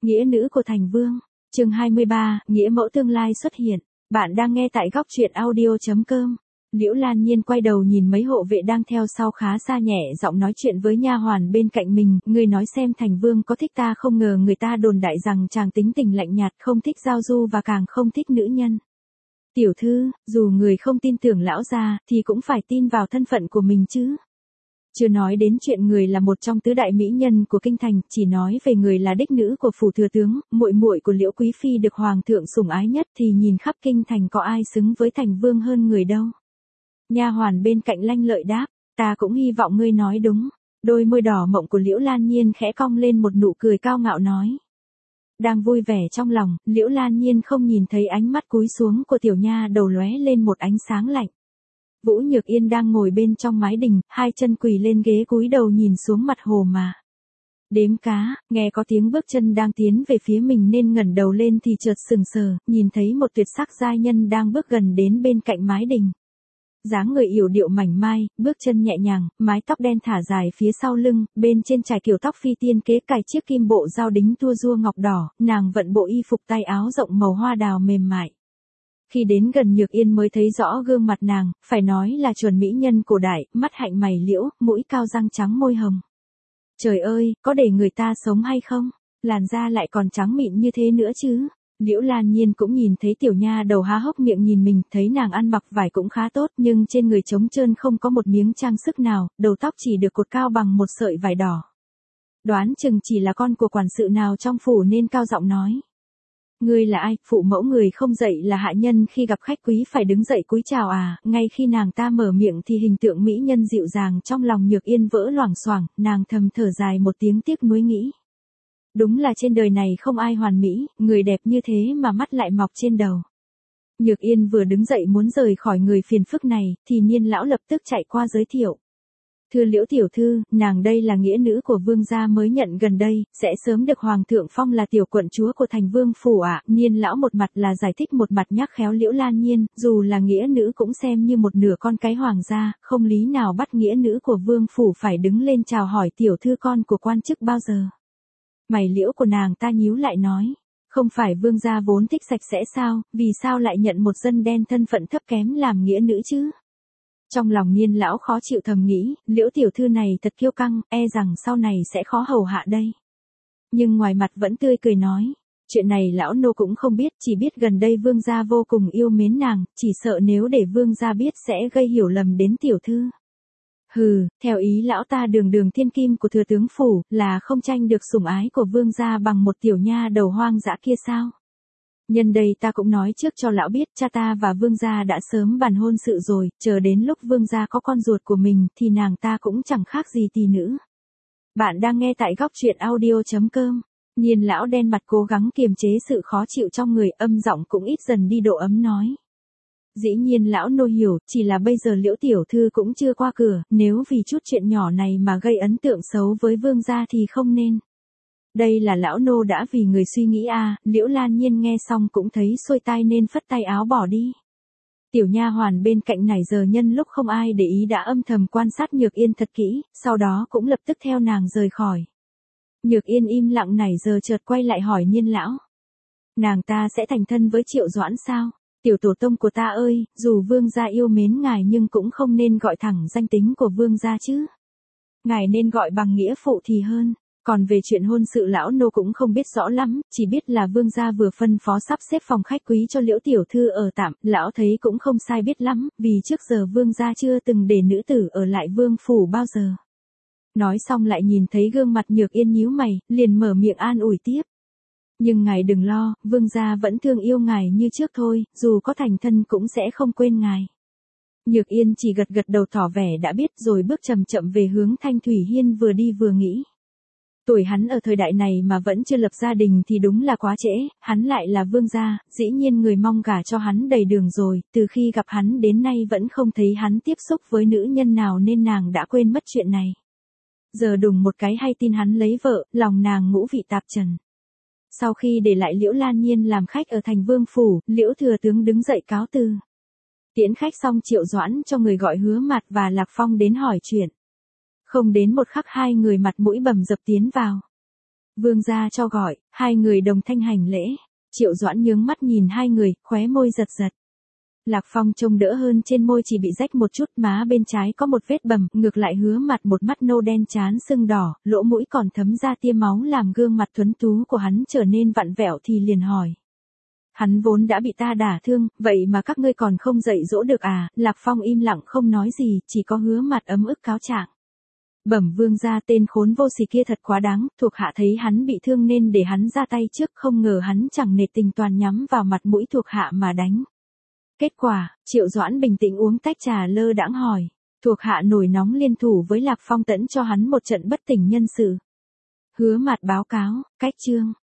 Nghĩa nữ của thành vương. Chương 23, nghĩa mẫu tương lai xuất hiện. Bạn đang nghe tại góc truyện audio.com. Liễu Lan Nhiên quay đầu nhìn mấy hộ vệ đang theo sau khá xa, nhẹ giọng nói chuyện với nha hoàn bên cạnh mình, người nói xem thành vương có thích ta không, ngờ người ta đồn đại rằng chàng tính tình lạnh nhạt, không thích giao du và càng không thích nữ nhân. Tiểu thư, dù người không tin tưởng lão gia, thì cũng phải tin vào thân phận của mình chứ. Chưa nói đến chuyện người là một trong tứ đại mỹ nhân của kinh thành, chỉ nói về người là đích nữ của phủ thừa tướng, muội muội của Liễu quý phi được hoàng thượng sủng ái nhất, thì nhìn khắp kinh thành có ai xứng với thành vương hơn người đâu. Nha hoàn bên cạnh lanh lợi đáp, ta cũng hy vọng ngươi nói đúng. Đôi môi đỏ mộng của Liễu Lan Nhiên khẽ cong lên một nụ cười cao ngạo nói. Đang vui vẻ trong lòng, Liễu Lan Nhiên không nhìn thấy ánh mắt cúi xuống của tiểu nha đầu lóe lên một ánh sáng lạnh. Vũ Nhược Yên đang ngồi bên trong mái đình, hai chân quỳ lên ghế cúi đầu nhìn xuống mặt hồ mà đếm cá, nghe có tiếng bước chân đang tiến về phía mình nên ngẩng đầu lên thì chợt sừng sờ, nhìn thấy một tuyệt sắc giai nhân đang bước gần đến bên cạnh mái đình. Dáng người yểu điệu mảnh mai, bước chân nhẹ nhàng, mái tóc đen thả dài phía sau lưng, bên trên trải kiểu tóc phi tiên kế cài chiếc kim bộ dao đính tua rua ngọc đỏ, nàng vận bộ y phục tay áo rộng màu hoa đào mềm mại. Khi đến gần Nhược Yên mới thấy rõ gương mặt nàng, phải nói là chuẩn mỹ nhân cổ đại, mắt hạnh mày liễu, mũi cao răng trắng môi hồng. Trời ơi, có để người ta sống hay không? Làn da lại còn trắng mịn như thế nữa chứ. Liễu Lan Nhiên cũng nhìn thấy tiểu nha đầu há hốc miệng nhìn mình, thấy nàng ăn mặc vải cũng khá tốt nhưng trên người trống trơn không có một miếng trang sức nào, đầu tóc chỉ được cột cao bằng một sợi vải đỏ. Đoán chừng chỉ là con của quản sự nào trong phủ nên cao giọng nói. Ngươi là ai, phụ mẫu người không dậy là hạ nhân khi gặp khách quý phải đứng dậy cúi chào à, ngay khi nàng ta mở miệng thì hình tượng mỹ nhân dịu dàng trong lòng Nhược Yên vỡ loảng xoảng, nàng thầm thở dài một tiếng tiếc nuối nghĩ. Đúng là trên đời này không ai hoàn mỹ, người đẹp như thế mà mắt lại mọc trên đầu. Nhược Yên vừa đứng dậy muốn rời khỏi người phiền phức này, thì Niên lão lập tức chạy qua giới thiệu. Thưa Liễu tiểu thư, nàng đây là nghĩa nữ của vương gia mới nhận gần đây, sẽ sớm được hoàng thượng phong là tiểu quận chúa của thành vương phủ ạ. Niên lão một mặt là giải thích một mặt nhắc khéo Liễu Lan Nhiên, dù là nghĩa nữ cũng xem như một nửa con cái hoàng gia, không lý nào bắt nghĩa nữ của vương phủ phải đứng lên chào hỏi tiểu thư con của quan chức bao giờ. Mày liễu của nàng ta nhíu lại nói, không phải vương gia vốn thích sạch sẽ sao, vì sao lại nhận một dân đen thân phận thấp kém làm nghĩa nữ chứ? Trong lòng Niên lão khó chịu thầm nghĩ, Liễu tiểu thư này thật kiêu căng, e rằng sau này sẽ khó hầu hạ đây. Nhưng ngoài mặt vẫn tươi cười nói, chuyện này lão nô cũng không biết, chỉ biết gần đây vương gia vô cùng yêu mến nàng, chỉ sợ nếu để vương gia biết sẽ gây hiểu lầm đến tiểu thư. Hừ, theo ý lão ta đường đường thiên kim của thừa tướng phủ, là không tranh được sủng ái của vương gia bằng một tiểu nha đầu hoang dã kia sao? Nhân đây ta cũng nói trước cho lão biết, cha ta và vương gia đã sớm bàn hôn sự rồi, chờ đến lúc vương gia có con ruột của mình thì nàng ta cũng chẳng khác gì tỳ nữ. Bạn đang nghe tại góc truyện audio.com. Niên lão đen mặt cố gắng kiềm chế sự khó chịu trong người, âm giọng cũng ít dần đi độ ấm nói. Dĩ nhiên lão nô hiểu, chỉ là bây giờ Liễu tiểu thư cũng chưa qua cửa, nếu vì chút chuyện nhỏ này mà gây ấn tượng xấu với vương gia thì không nên. Đây là lão nô đã vì người suy nghĩ à. Liễu Lan Nhiên nghe xong cũng thấy xuôi tai nên phất tay áo bỏ đi. Tiểu nha hoàn bên cạnh nãy giờ nhân lúc không ai để ý đã âm thầm quan sát Nhược Yên thật kỹ, sau đó cũng lập tức theo nàng rời khỏi. Nhược Yên im lặng nãy giờ chợt quay lại hỏi Niên lão. Nàng ta sẽ thành thân với Triệu Doãn sao? Tiểu tổ tông của ta ơi, dù vương gia yêu mến ngài nhưng cũng không nên gọi thẳng danh tính của vương gia chứ. Ngài nên gọi bằng nghĩa phụ thì hơn. Còn về chuyện hôn sự lão nô cũng không biết rõ lắm, chỉ biết là vương gia vừa phân phó sắp xếp phòng khách quý cho Liễu tiểu thư ở tạm, lão thấy cũng không sai biết lắm, vì trước giờ vương gia chưa từng để nữ tử ở lại vương phủ bao giờ. Nói xong lại nhìn thấy gương mặt Nhược Yên nhíu mày, liền mở miệng an ủi tiếp. Nhưng ngài đừng lo, vương gia vẫn thương yêu ngài như trước thôi, dù có thành thân cũng sẽ không quên ngài. Nhược Yên chỉ gật gật đầu tỏ vẻ đã biết rồi bước chậm chậm về hướng Thanh Thủy Hiên, vừa đi vừa nghĩ. Tuổi hắn ở thời đại này mà vẫn chưa lập gia đình thì đúng là quá trễ, hắn lại là vương gia, dĩ nhiên người mong gả cho hắn đầy đường rồi, từ khi gặp hắn đến nay vẫn không thấy hắn tiếp xúc với nữ nhân nào nên nàng đã quên mất chuyện này. Giờ đùng một cái hay tin hắn lấy vợ, lòng nàng ngũ vị tạp trần. Sau khi để lại Liễu Lan Nhiên làm khách ở thành vương phủ, Liễu thừa tướng đứng dậy cáo từ. Tiễn khách xong Triệu Doãn cho người gọi Hứa Mạt và Lạc Phong đến hỏi chuyện. Không đến một khắc hai người mặt mũi bầm dập tiến vào. Vương gia cho gọi, hai người đồng thanh hành lễ. Triệu Doãn nhướng mắt nhìn hai người, khóe môi giật giật. Lạc Phong trông đỡ hơn, trên môi chỉ bị rách một chút, má bên trái có một vết bầm, ngược lại Hứa Mặt một mắt nâu đen trán sưng đỏ, lỗ mũi còn thấm ra tia máu làm gương mặt tuấn tú của hắn trở nên vặn vẹo thì liền hỏi. Hắn vốn đã bị ta đả thương, vậy mà các ngươi còn không dạy dỗ được à? Lạc Phong im lặng không nói gì, chỉ có Hứa Mặt ấm ức cáo trạng. Bẩm vương gia, tên khốn vô sỉ kia thật quá đáng, thuộc hạ thấy hắn bị thương nên để hắn ra tay trước, không ngờ hắn chẳng nể tình toàn nhắm vào mặt mũi thuộc hạ mà đánh. Kết quả, Triệu Doãn bình tĩnh uống tách trà lơ đãng hỏi. Thuộc hạ nổi nóng liên thủ với Lạc Phong tẫn cho hắn một trận bất tỉnh nhân sự. Hứa Mặt báo cáo, cách chương.